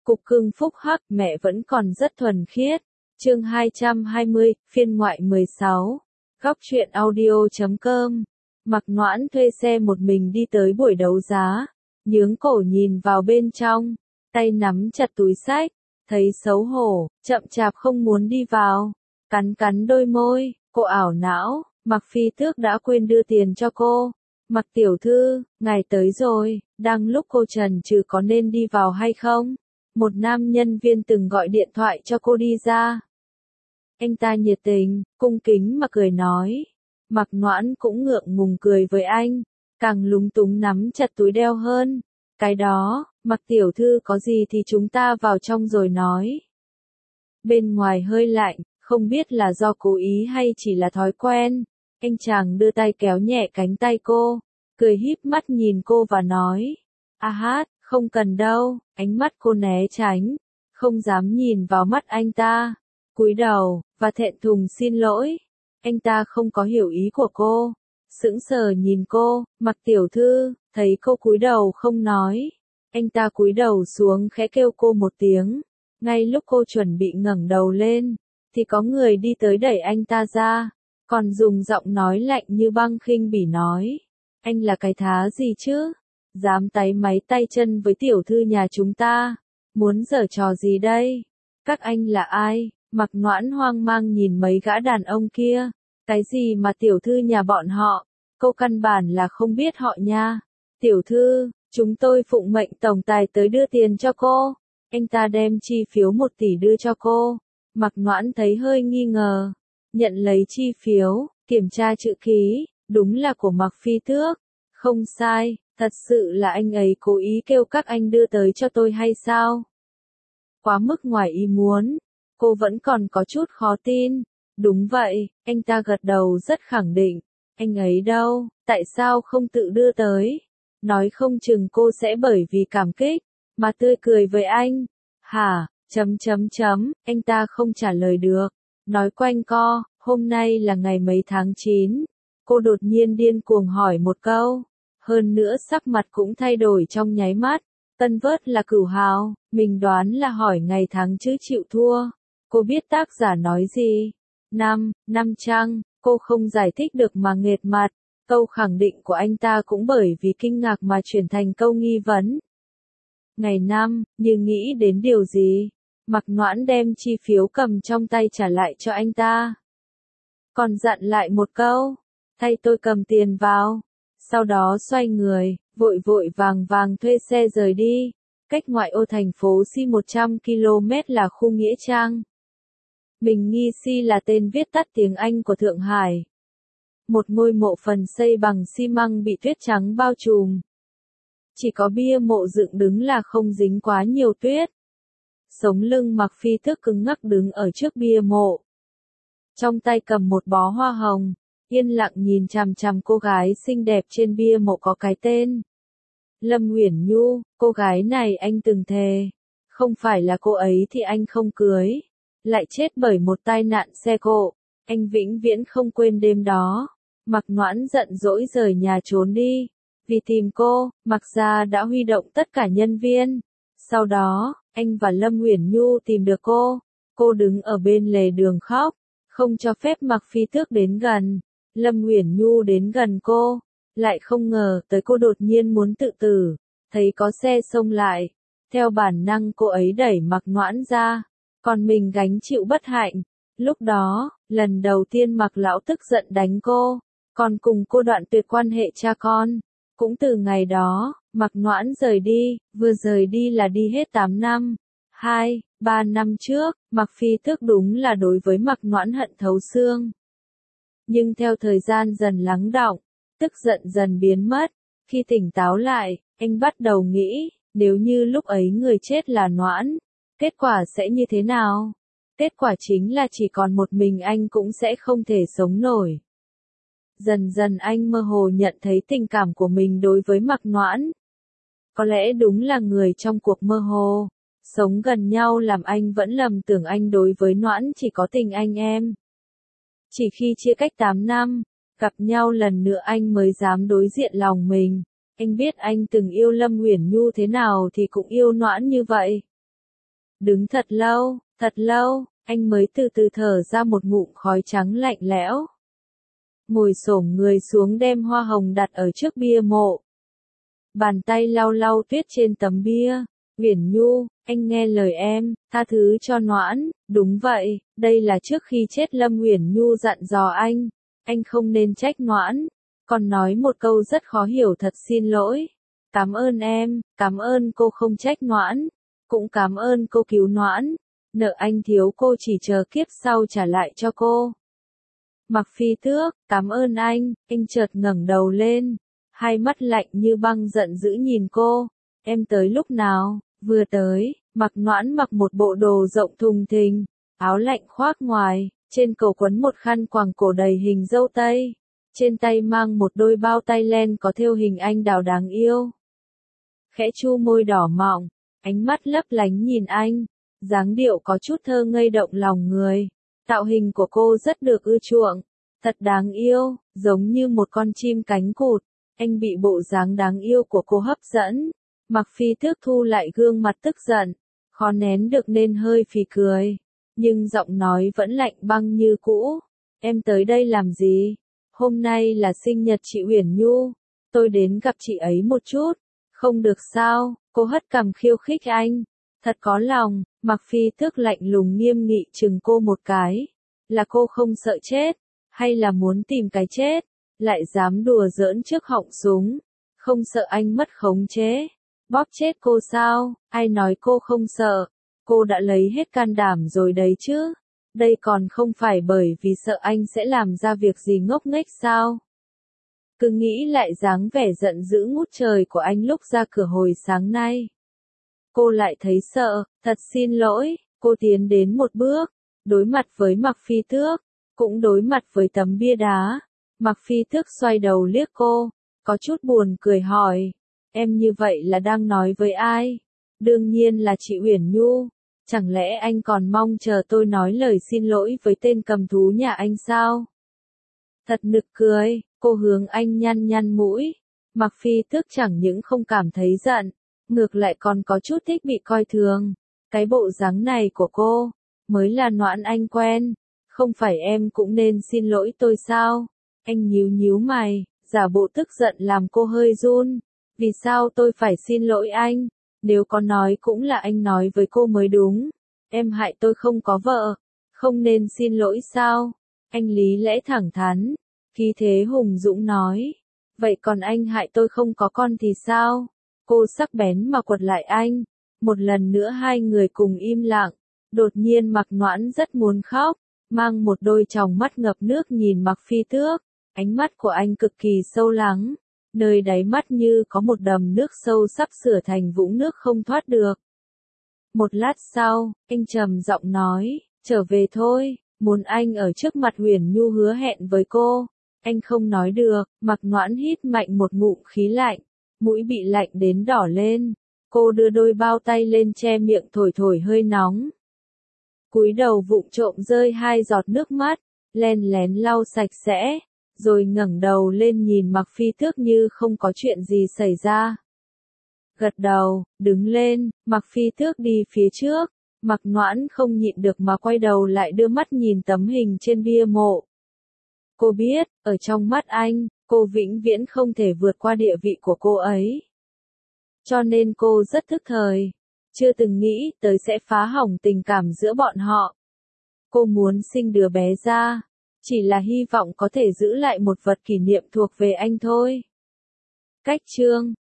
Cục cưng phúc hắc, mẹ vẫn còn rất thuần khiết. Chương 220, phiên ngoại 16. Góc truyện audio.com. Mạc Noãn thuê xe một mình đi tới buổi đấu giá, nhướng cổ nhìn vào bên trong, tay nắm chặt túi xách, thấy xấu hổ, chậm chạp không muốn đi vào, cắn đôi môi, cô ảo não, Mạc Phi Tước đã quên đưa tiền cho cô. Mạc tiểu thư, ngài tới rồi, đang lúc cô chần chừ có nên đi vào hay không, một nam nhân viên từng gọi điện thoại cho cô đi ra. Anh ta nhiệt tình, cung kính mà cười nói. Mạc Noãn cũng ngượng ngùng cười với anh, càng lúng túng nắm chặt túi đeo hơn. Cái đó, Mạc tiểu thư có gì thì chúng ta vào trong rồi nói. Bên ngoài hơi lạnh, không biết là do cố ý hay chỉ là thói quen. Anh chàng đưa tay kéo nhẹ cánh tay cô, cười híp mắt nhìn cô và nói. A hát, không cần đâu, ánh mắt cô né tránh, không dám nhìn vào mắt anh ta. Cúi đầu, và thẹn thùng xin lỗi. Anh ta không có hiểu ý của cô, sững sờ nhìn cô, Mạc tiểu thư, thấy cô cúi đầu không nói. Anh ta cúi đầu xuống khẽ kêu cô một tiếng. Ngay lúc cô chuẩn bị ngẩng đầu lên, thì có người đi tới đẩy anh ta ra, còn dùng giọng nói lạnh như băng khinh bỉ nói. Anh là cái thá gì chứ? Dám táy máy tay chân với tiểu thư nhà chúng ta? Muốn giở trò gì đây? Các anh là ai? Mạc Noãn hoang mang nhìn mấy gã đàn ông kia. Cái gì mà tiểu thư nhà bọn họ? Cô căn bản là không biết họ nha. Tiểu thư, chúng tôi phụng mệnh tổng tài tới đưa tiền cho cô. Anh ta đem chi phiếu 1 tỷ đưa cho cô. Mạc Noãn thấy hơi nghi ngờ. Nhận lấy chi phiếu, kiểm tra chữ ký, đúng là của Mạc Phi Tước. Không sai, thật sự là anh ấy cố ý kêu các anh đưa tới cho tôi hay sao? Quá mức ngoài ý muốn. Cô vẫn còn có chút khó tin. Đúng vậy, anh ta gật đầu rất khẳng định. Anh ấy đâu, tại sao không tự đưa tới? Nói không chừng cô sẽ bởi vì cảm kích, mà tươi cười với anh. Hả, anh ta không trả lời được. Nói quanh co, hôm nay là ngày mấy tháng 9. Cô đột nhiên điên cuồng hỏi một câu. Hơn nữa sắc mặt cũng thay đổi trong nháy mắt. Tân vớt là Cửu Hào, mình đoán là hỏi ngày tháng chứ chịu thua. Cô biết tác giả nói gì? Năm trăng, cô không giải thích được mà nghệt mặt. Câu khẳng định của anh ta cũng bởi vì kinh ngạc mà chuyển thành câu nghi vấn. Ngày 5, như nghĩ đến điều gì? Mạc Noãn đem chi phiếu cầm trong tay trả lại cho anh ta. Còn dặn lại một câu, thay tôi cầm tiền vào. Sau đó xoay người, vội vàng thuê xe rời đi. Cách ngoại ô thành phố Si 100 km là khu Nghĩa Trang. Bình Nghi Si là tên viết tắt tiếng Anh của Thượng Hải. Một ngôi mộ phần xây bằng xi măng bị tuyết trắng bao trùm. Chỉ có bia mộ dựng đứng là không dính quá nhiều tuyết. Sống lưng Mạc Phi Tước cứng ngắc đứng ở trước bia mộ. Trong tay cầm một bó hoa hồng, yên lặng nhìn chằm chằm cô gái xinh đẹp trên bia mộ có cái tên. Lâm Uyển Nhu, cô gái này anh từng thề. Không phải là cô ấy thì anh không cưới. Lại chết bởi một tai nạn xe cộ. Anh vĩnh viễn không quên đêm đó. Mạc Noãn giận dỗi rời nhà trốn đi. Vì tìm cô, Mạc gia đã huy động tất cả nhân viên. Sau đó, anh và Lâm Uyển Nhu tìm được cô. Cô đứng ở bên lề đường khóc, không cho phép Mạc Phi Tước đến gần. Lâm Uyển Nhu đến gần cô, lại không ngờ tới cô đột nhiên muốn tự tử. Thấy có xe xông lại, theo bản năng cô ấy đẩy Mạc Noãn ra, còn mình gánh chịu bất hạnh. Lúc đó, lần đầu tiên Mạc lão tức giận đánh cô, còn cùng cô đoạn tuyệt quan hệ cha con. Cũng từ ngày đó, Mạc Noãn rời đi, vừa rời đi là đi hết 8 năm. 3 năm trước, Mạc Phi Tước đúng là đối với Mạc Noãn hận thấu xương. Nhưng theo thời gian dần lắng đọng, tức giận dần biến mất. Khi tỉnh táo lại, anh bắt đầu nghĩ, nếu như lúc ấy người chết là Noãn, kết quả sẽ như thế nào? Kết quả chính là chỉ còn một mình anh cũng sẽ không thể sống nổi. Dần dần anh mơ hồ nhận thấy tình cảm của mình đối với Mạc Noãn. Có lẽ đúng là người trong cuộc mơ hồ. Sống gần nhau làm anh vẫn lầm tưởng anh đối với Noãn chỉ có tình anh em. Chỉ khi chia cách 8 năm, gặp nhau lần nữa anh mới dám đối diện lòng mình. Anh biết anh từng yêu Lâm Uyển Nhu thế nào thì cũng yêu Noãn như vậy. Đứng thật lâu, anh mới từ từ thở ra một ngụm khói trắng lạnh lẽo. Ngồi xổm người xuống đem hoa hồng đặt ở trước bia mộ. Bàn tay lau lau tuyết trên tấm bia. Uyển Nhu, anh nghe lời em, tha thứ cho Noãn. Đúng vậy, đây là trước khi chết Lâm Uyển Nhu dặn dò anh không nên trách Noãn. Còn nói một câu rất khó hiểu, thật xin lỗi. Cảm ơn em, cảm ơn cô không trách Noãn. Cũng cảm ơn cô cứu Noãn. Nợ anh thiếu cô chỉ chờ kiếp sau trả lại cho cô. Mặc Phi Tước, cảm ơn anh chợt ngẩng đầu lên. Hai mắt lạnh như băng giận dữ nhìn cô. Em tới lúc nào? Vừa tới, Mặc Noãn mặc một bộ đồ rộng thùng thình, áo lạnh khoác ngoài, trên cổ quấn một khăn quàng cổ đầy hình dâu tây. Trên tay mang một đôi bao tay len có thêu hình anh đào đáng yêu. Khẽ chu môi đỏ mọng, ánh mắt lấp lánh nhìn anh, dáng điệu có chút thơ ngây động lòng người. Tạo hình của cô rất được ưa chuộng, thật đáng yêu, giống như một con chim cánh cụt. Anh bị bộ dáng đáng yêu của cô hấp dẫn. Mặc Phi Tước thu lại gương mặt tức giận, khó nén được nên hơi phì cười, nhưng giọng nói vẫn lạnh băng như cũ. Em tới đây làm gì? Hôm nay là sinh nhật chị Uyển Nhu, tôi đến gặp chị ấy một chút. Không được sao? Cô hất cằm khiêu khích anh. Thật có lòng. Mặc Phi Tước lạnh lùng nghiêm nghị chừng cô một cái. Là cô không sợ chết, hay là muốn tìm cái chết? Lại dám đùa giỡn trước họng súng. Không sợ anh mất khống chế, bóp chết cô sao? Ai nói cô không sợ? Cô đã lấy hết can đảm rồi đấy chứ. Đây còn không phải bởi vì sợ anh sẽ làm ra việc gì ngốc nghếch sao? Cứ nghĩ lại dáng vẻ giận dữ ngút trời của anh lúc ra cửa hồi sáng nay. Cô lại thấy sợ. Thật xin lỗi. Cô tiến đến một bước, đối mặt với Mặc Phi Tước, cũng đối mặt với tấm bia đá. Mặc Phi Tước xoay đầu liếc cô, có chút buồn cười hỏi. Em như vậy là đang nói với ai? Đương nhiên là chị Uyển Nhu. Chẳng lẽ anh còn mong chờ tôi nói lời xin lỗi với tên cầm thú nhà anh sao? Thật nực cười. Cô hướng anh nhăn nhăn mũi. Mặc Phi Tước chẳng những không cảm thấy giận, ngược lại còn có chút thích bị coi thường. Cái bộ dáng này của cô mới là Noãn anh quen. Không phải em cũng nên xin lỗi tôi sao? Anh nhíu nhíu mày, giả bộ tức giận làm cô hơi run. Vì sao tôi phải xin lỗi anh? Nếu có nói cũng là anh nói với cô mới đúng. Em hại tôi không có vợ, không nên xin lỗi sao? Anh lý lẽ thẳng thắn, khí thế hùng dũng nói. Vậy còn anh hại tôi không có con thì sao? Cô sắc bén mà quật lại anh. Một lần nữa hai người cùng im lặng. Đột nhiên Mặc Noãn rất muốn khóc, mang một đôi tròng mắt ngập nước nhìn Mặc Phi Tước. Ánh mắt của anh cực kỳ sâu lắng, nơi đáy mắt như có một đầm nước sâu sắp sửa thành vũng nước không thoát được. Một lát sau, anh trầm giọng nói, trở về thôi. Muốn anh ở trước mặt Uyển Nhu hứa hẹn với cô. Anh không nói được. Mặc Noãn hít mạnh một ngụm khí lạnh, mũi bị lạnh đến đỏ lên. Cô đưa đôi bao tay lên che miệng thổi thổi hơi nóng. Cúi đầu vụng trộm rơi hai giọt nước mắt, len lén lau sạch sẽ, rồi ngẩng đầu lên nhìn Mặc Phi Tước như không có chuyện gì xảy ra. Gật đầu, đứng lên. Mặc Phi Tước đi phía trước. Mặc Noãn không nhịn được mà quay đầu lại đưa mắt nhìn tấm hình trên bia mộ. Cô biết, ở trong mắt anh, cô vĩnh viễn không thể vượt qua địa vị của cô ấy. Cho nên cô rất thức thời, chưa từng nghĩ tới sẽ phá hỏng tình cảm giữa bọn họ. Cô muốn sinh đứa bé ra, chỉ là hy vọng có thể giữ lại một vật kỷ niệm thuộc về anh thôi. Cách chương